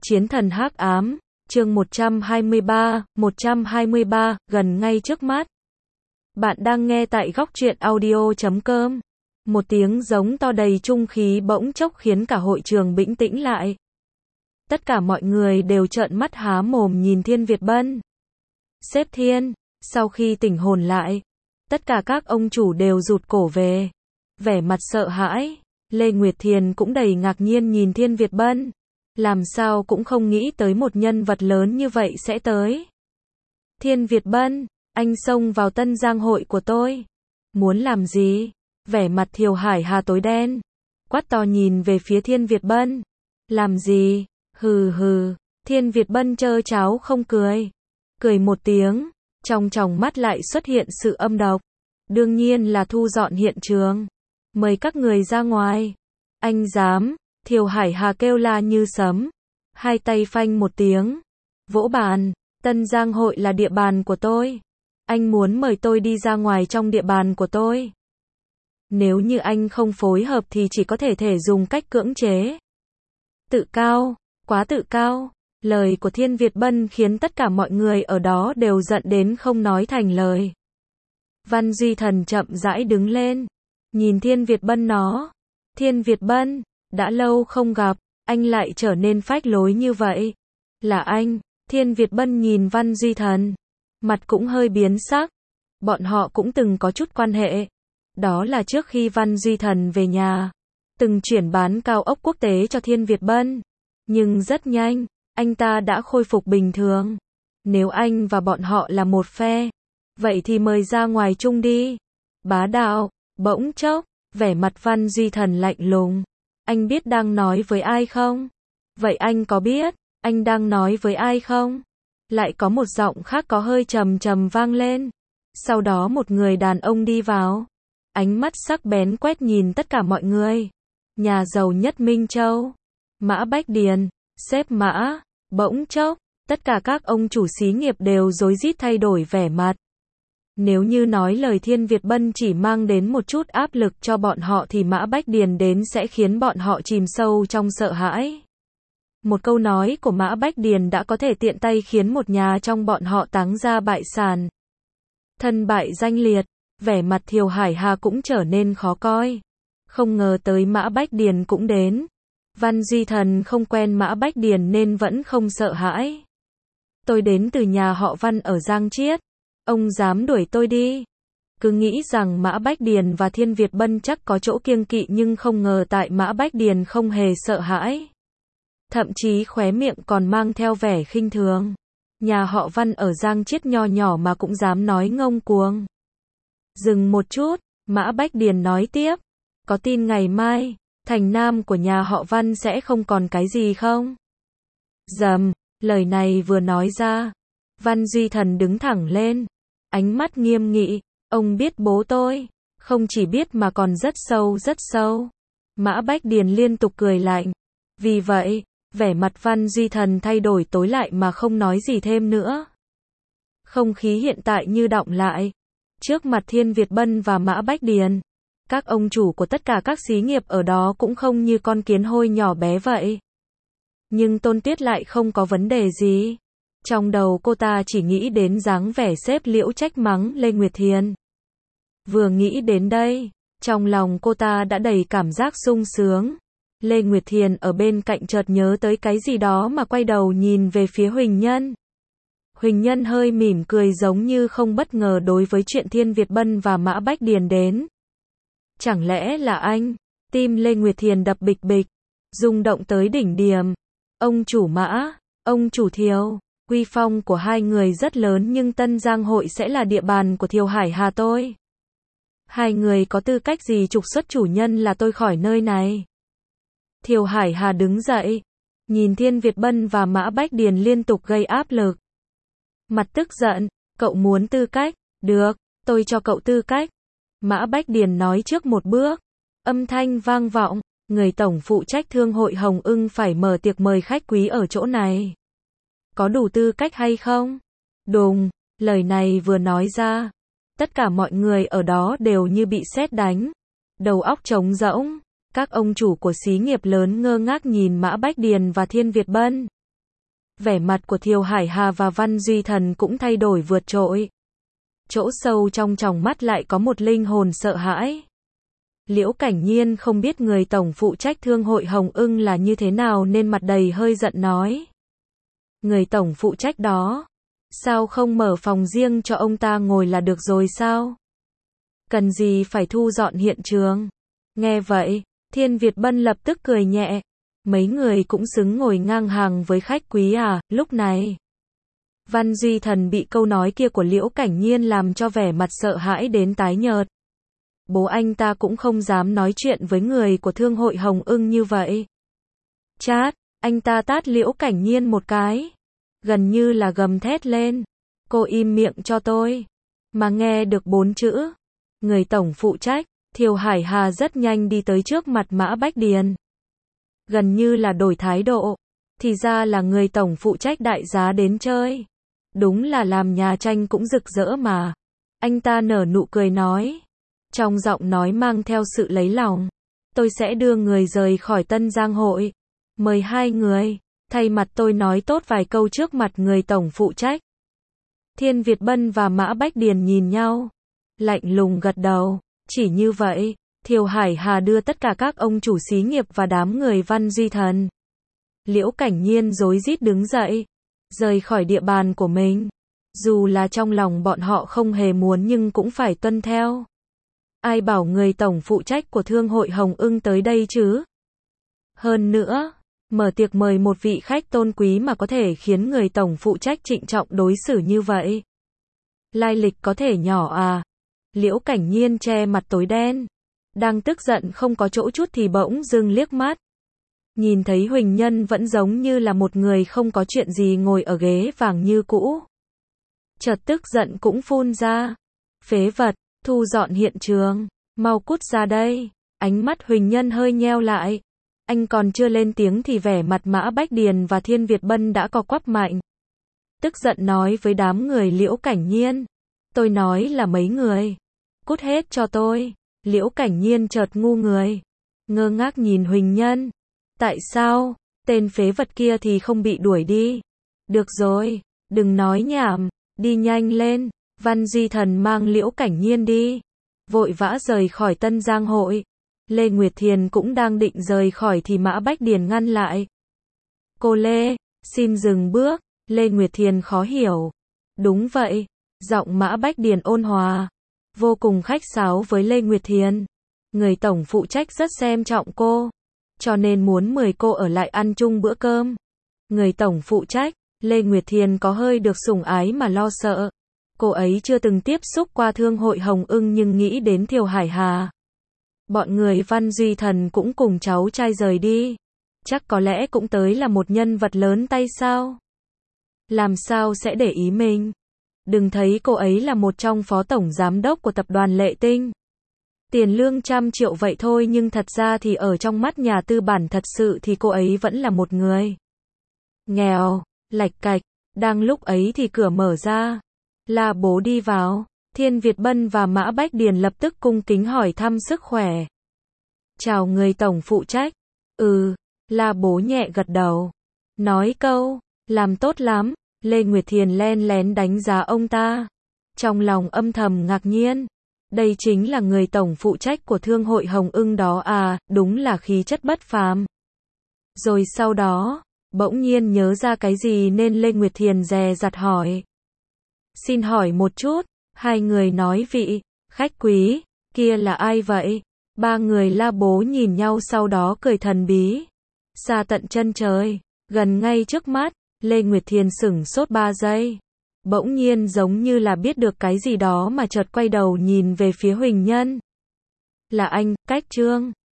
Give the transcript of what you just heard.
Chiến thần hắc ám, chương 123, gần ngay trước mắt. Bạn đang nghe tại góc truyện audio.com. Một tiếng giống to đầy trung khí bỗng chốc khiến cả hội trường bĩnh tĩnh lại. Tất cả mọi người đều trợn mắt há mồm nhìn Thiên Việt Bân. Sếp Thiên, sau khi tỉnh hồn lại, tất cả các ông chủ đều rụt cổ về. Vẻ mặt sợ hãi, Lê Nguyệt Thiền cũng đầy ngạc nhiên nhìn Thiên Việt Bân. Làm sao cũng không nghĩ tới một nhân vật lớn như vậy sẽ tới. Thiên Việt Bân, anh xông vào Tân Giang hội của tôi. Muốn làm gì? Vẻ mặt Thiều Hải Hà tối đen. Quát to nhìn về phía Thiên Việt Bân. Làm gì? Hừ hừ. Thiên Việt Bân trơ cháo không cười. Cười một tiếng, trong tròng mắt lại xuất hiện sự âm độc. Đương nhiên là thu dọn hiện trường. Mời các người ra ngoài. Anh dám? Thiều Hải Hà kêu la như sấm. Hai tay phanh một tiếng. Vỗ bàn. Tân Giang hội là địa bàn của tôi. Anh muốn mời tôi đi ra ngoài trong địa bàn của tôi. Nếu như anh không phối hợp thì chỉ có thể dùng cách cưỡng chế. Tự cao, quá tự cao. Lời của Thiên Việt Bân khiến tất cả mọi người ở đó đều giận đến không nói thành lời. Văn Duy Thần chậm rãi đứng lên. Nhìn Thiên Việt Bân nó. Thiên Việt Bân, đã lâu không gặp, anh lại trở nên phách lối như vậy. Là anh? Thiên Việt Bân nhìn Văn Duy Thần. Mặt cũng hơi biến sắc. Bọn họ cũng từng có chút quan hệ. Đó là trước khi Văn Duy Thần về nhà. Từng chuyển bán cao ốc quốc tế cho Thiên Việt Bân. Nhưng rất nhanh, anh ta đã khôi phục bình thường. Nếu anh và bọn họ là một phe, vậy thì mời ra ngoài chung đi. Bá đạo, bỗng chốc, vẻ mặt Văn Duy Thần lạnh lùng. Anh biết đang nói với ai không? Vậy anh có biết, anh đang nói với ai không? Lại có một giọng khác có hơi trầm trầm vang lên. Sau đó một người đàn ông đi vào. Ánh mắt sắc bén quét nhìn tất cả mọi người. Nhà giàu nhất Minh Châu. Mã Bách Điền, sếp Mã. Bỗng chốc, tất cả các ông chủ xí nghiệp đều rối rít thay đổi vẻ mặt. Nếu như nói lời Thiên Việt Bân chỉ mang đến một chút áp lực cho bọn họ thì Mã Bách Điền đến sẽ khiến bọn họ chìm sâu trong sợ hãi. Một câu nói của Mã Bách Điền đã có thể tiện tay khiến một nhà trong bọn họ táng ra bại sản. Thân bại danh liệt, vẻ mặt Thiều Hải Hà cũng trở nên khó coi. Không ngờ tới Mã Bách Điền cũng đến. Văn Duy Thần không quen Mã Bách Điền nên vẫn không sợ hãi. Tôi đến từ nhà họ Văn ở Giang Chiết. Ông dám đuổi tôi đi. Cứ nghĩ rằng Mã Bách Điền và Thiên Việt Bân chắc có chỗ kiêng kỵ nhưng không ngờ tại Mã Bách Điền không hề sợ hãi. Thậm chí khóe miệng còn mang theo vẻ khinh thường. Nhà họ Văn ở Giang Chiết nho nhỏ mà cũng dám nói ngông cuồng. Dừng một chút, Mã Bách Điền nói tiếp. Có tin ngày mai, thành nam của nhà họ Văn sẽ không còn cái gì không? Dầm, lời này vừa nói ra. Văn Duy Thần đứng thẳng lên. Ánh mắt nghiêm nghị. Ông biết bố tôi. Không chỉ biết mà còn rất sâu rất sâu. Mã Bách Điền liên tục cười lạnh. Vì vậy, vẻ mặt Văn Duy Thần thay đổi tối lại mà không nói gì thêm nữa. Không khí hiện tại như đọng lại. Trước mặt Thiên Việt Bân và Mã Bách Điền. Các ông chủ của tất cả các xí nghiệp ở đó cũng không như con kiến hôi nhỏ bé vậy. Nhưng Tôn Tuyết lại không có vấn đề gì. Trong đầu cô ta chỉ nghĩ đến dáng vẻ sếp Liễu trách mắng Lê Nguyệt Thiền. Vừa nghĩ đến đây, trong lòng cô ta đã đầy cảm giác sung sướng. Lê Nguyệt Thiền ở bên cạnh chợt nhớ tới cái gì đó mà quay đầu nhìn về phía Huỳnh Nhân. Huỳnh Nhân hơi mỉm cười giống như không bất ngờ đối với chuyện Thiên Việt Bân và Mã Bách Điền đến. Chẳng lẽ là anh? Tim Lê Nguyệt Thiền đập bịch bịch, rung động tới đỉnh điểm. Ông chủ Mã, ông chủ Thiều. Uy phong của hai người rất lớn nhưng Tân Giang hội sẽ là địa bàn của Thiều Hải Hà tôi. Hai người có tư cách gì trục xuất chủ nhân là tôi khỏi nơi này? Thiều Hải Hà đứng dậy, nhìn Thiên Việt Bân và Mã Bách Điền liên tục gây áp lực. Mặt tức giận, cậu muốn tư cách? Được, tôi cho cậu tư cách. Mã Bách Điền nói trước một bước. Âm thanh vang vọng, người tổng phụ trách thương hội Hồng Ưng phải mở tiệc mời khách quý ở chỗ này. Có đủ tư cách hay không? Đùng, lời này vừa nói ra. Tất cả mọi người ở đó đều như bị sét đánh. Đầu óc trống rỗng. Các ông chủ của xí nghiệp lớn ngơ ngác nhìn Mã Bách Điền và Thiên Việt Bân. Vẻ mặt của Thiều Hải Hà và Văn Duy Thần cũng thay đổi vượt trội. Chỗ sâu trong tròng mắt lại có một linh hồn sợ hãi. Liễu Cảnh Nhiên không biết người tổng phụ trách thương hội Hồng Ưng là như thế nào nên mặt đầy hơi giận nói. Người tổng phụ trách đó, sao không mở phòng riêng cho ông ta ngồi là được rồi sao? Cần gì phải thu dọn hiện trường? Nghe vậy, Thiên Việt Bân lập tức cười nhẹ. Mấy người cũng xứng ngồi ngang hàng với khách quý à, lúc này. Văn Duy Thần bị câu nói kia của Liễu Cảnh Nhiên làm cho vẻ mặt sợ hãi đến tái nhợt. Bố anh ta cũng không dám nói chuyện với người của thương hội Hồng Ưng như vậy. Chát, anh ta tát Liễu Cảnh Nhiên một cái. Gần như là gầm thét lên. Cô im miệng cho tôi. Mà nghe được 4 chữ. Người tổng phụ trách, Thiều Hải Hà rất nhanh đi tới trước mặt Mã Bách Điền. Gần như là đổi thái độ. Thì ra là người tổng phụ trách đại giá đến chơi. Đúng là làm nhà tranh cũng rực rỡ mà. Anh ta nở nụ cười nói. Trong giọng nói mang theo sự lấy lòng. Tôi sẽ đưa người rời khỏi Tân Giang hội. Mời hai người. Thay mặt tôi nói tốt vài câu trước mặt người tổng phụ trách. Thiên Việt Bân và Mã Bách Điền nhìn nhau. Lạnh lùng gật đầu. Chỉ như vậy, Thiều Hải Hà đưa tất cả các ông chủ xí nghiệp và đám người Văn Duy Thần. Liễu Cảnh Nhiên rối rít đứng dậy. Rời khỏi địa bàn của mình. Dù là trong lòng bọn họ không hề muốn nhưng cũng phải tuân theo. Ai bảo người tổng phụ trách của thương hội Hồng Ưng tới đây chứ? Hơn nữa, mở tiệc mời một vị khách tôn quý mà có thể khiến người tổng phụ trách trịnh trọng đối xử như vậy. Lai lịch có thể nhỏ à? Liễu Cảnh Nhiên che mặt tối đen. Đang tức giận không có chỗ chút thì bỗng dưng liếc mắt. Nhìn thấy Huỳnh Nhân vẫn giống như là một người không có chuyện gì ngồi ở ghế vàng như cũ. Chợt tức giận cũng phun ra. Phế vật, thu dọn hiện trường, mau cút ra đây. Ánh mắt Huỳnh Nhân hơi nheo lại. Anh còn chưa lên tiếng thì vẻ mặt Mã Bách Điền và Thiên Việt Bân đã co quắp mạnh. Tức giận nói với đám người Liễu Cảnh Nhiên. Tôi nói là mấy người. Cút hết cho tôi. Liễu Cảnh Nhiên chợt ngu người. Ngơ ngác nhìn Huỳnh Nhân. Tại sao, tên phế vật kia thì không bị đuổi đi? Được rồi, đừng nói nhảm, đi nhanh lên. Văn Duy Thần mang Liễu Cảnh Nhiên đi. Vội vã rời khỏi Tân Giang hội. Lê Nguyệt Thiền cũng đang định rời khỏi thì Mã Bách Điền ngăn lại. Cô Lê, xin dừng bước. Lê Nguyệt Thiền khó hiểu. Đúng vậy, giọng Mã Bách Điền ôn hòa. Vô cùng khách sáo với Lê Nguyệt Thiền. Người tổng phụ trách rất xem trọng cô. Cho nên muốn mời cô ở lại ăn chung bữa cơm. Người tổng phụ trách, Lê Nguyệt Thiền có hơi được sủng ái mà lo sợ. Cô ấy chưa từng tiếp xúc qua thương hội Hồng Ưng nhưng nghĩ đến Thiều Hải Hà. Bọn người Văn Duy Thần cũng cùng cháu trai rời đi. Chắc có lẽ cũng tới là một nhân vật lớn tay sao? Làm sao sẽ để ý mình? Đừng thấy cô ấy là một trong phó tổng giám đốc của tập đoàn Lệ Tinh. Tiền lương 100 triệu vậy thôi nhưng thật ra thì ở trong mắt nhà tư bản thật sự thì cô ấy vẫn là một người nghèo, lạch cạch. Đang lúc ấy thì cửa mở ra. La Bố đi vào. Thiên Việt Bân và Mã Bách Điền lập tức cung kính hỏi thăm sức khỏe. Chào người tổng phụ trách. La Bố nhẹ gật đầu. Nói câu, làm tốt lắm. Lê Nguyệt Thiền len lén đánh giá ông ta. Trong lòng âm thầm ngạc nhiên. Đây chính là người tổng phụ trách của thương hội Hồng Ưng đó à, đúng là khí chất bất phàm. Rồi sau đó, bỗng nhiên nhớ ra cái gì nên Lê Nguyệt Thiền dè dặt hỏi. Xin hỏi một chút, hai người nói vị khách quý kia là ai vậy? Ba người La Bố nhìn nhau sau đó cười thần bí. Xa tận chân trời, gần ngay trước mắt, Lê Nguyệt Thiền sửng sốt 3 giây. Bỗng nhiên giống như là biết được cái gì đó mà chợt quay đầu nhìn về phía Huỳnh Nhân. Là anh, Cách Trương.